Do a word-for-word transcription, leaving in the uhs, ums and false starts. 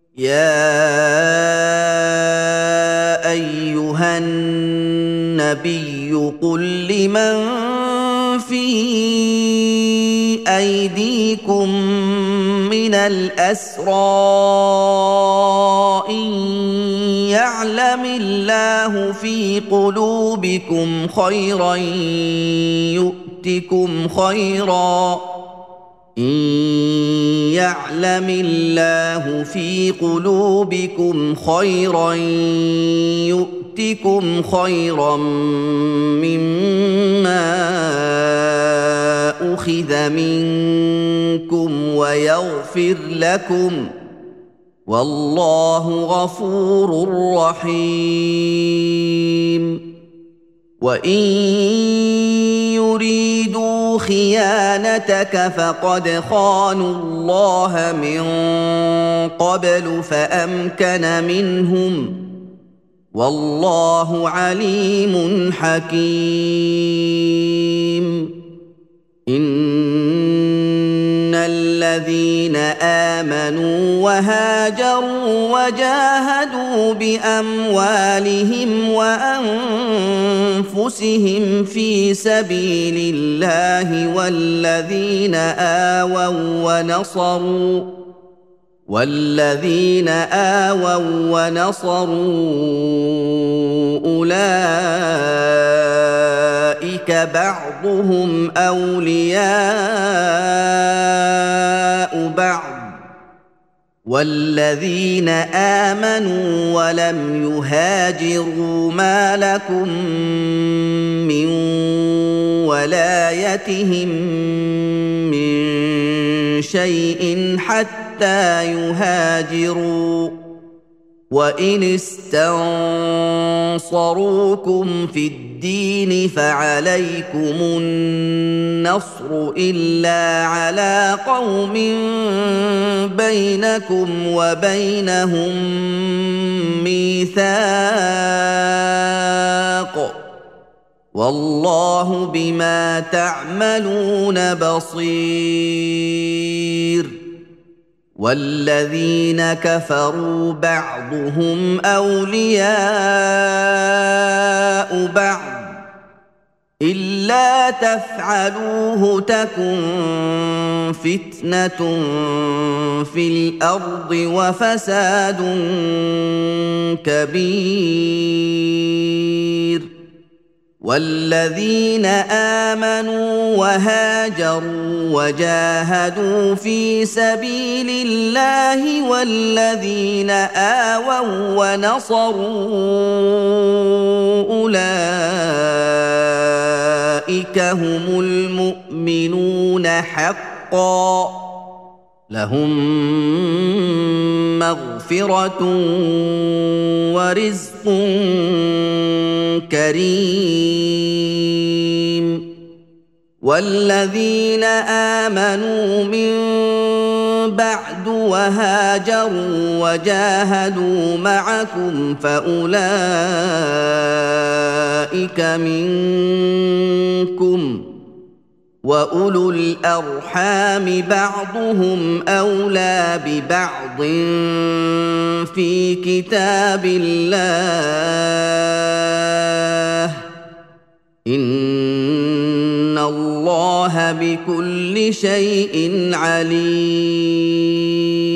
يا ايها النبي قل لمن في ايديكم من الاسرى ان يعلم الله في قلوبكم خيرا يؤتكم خيرا إن يعلم الله في قلوبكم خيرا يؤتكم خيرا مما أخذ منكم ويغفر لكم والله غفور رحيم وإن يريدوا خيانتك فقد خانوا الله من قبل فأمكن منهم والله عليم حكيم إن الذين آمنوا وهاجروا وجاهدوا بأموالهم وأنفسهم في سبيل الله والذين آووا ونصروا والذين آووا ونصروا أولئك بعضهم أولياء بعض والذين آمنوا ولم يهاجروا ما لكم من ولايتهم من شيء حتى يهاجروا وإن استنصروكم في الدين فعليكم النصر إلا على قوم بينكم وبينهم ميثاق والله بما تعملون بصير والذين كفروا بعضهم أولياء بعض إلا تفعلوه تكن فتنة في الأرض وفساد كبير والذين آمنوا وهاجروا وجاهدوا في سبيل الله والذين آووا ونصروا أولئك هم المؤمنون حقا لهم مغفرة ورزق كريم والذين آمنوا من بعد وهاجروا وجاهدوا معكم فأولئك منكم وأولو الأرحام بعضهم أولى ببعض في كتاب الله إن الله بكل شيء عليم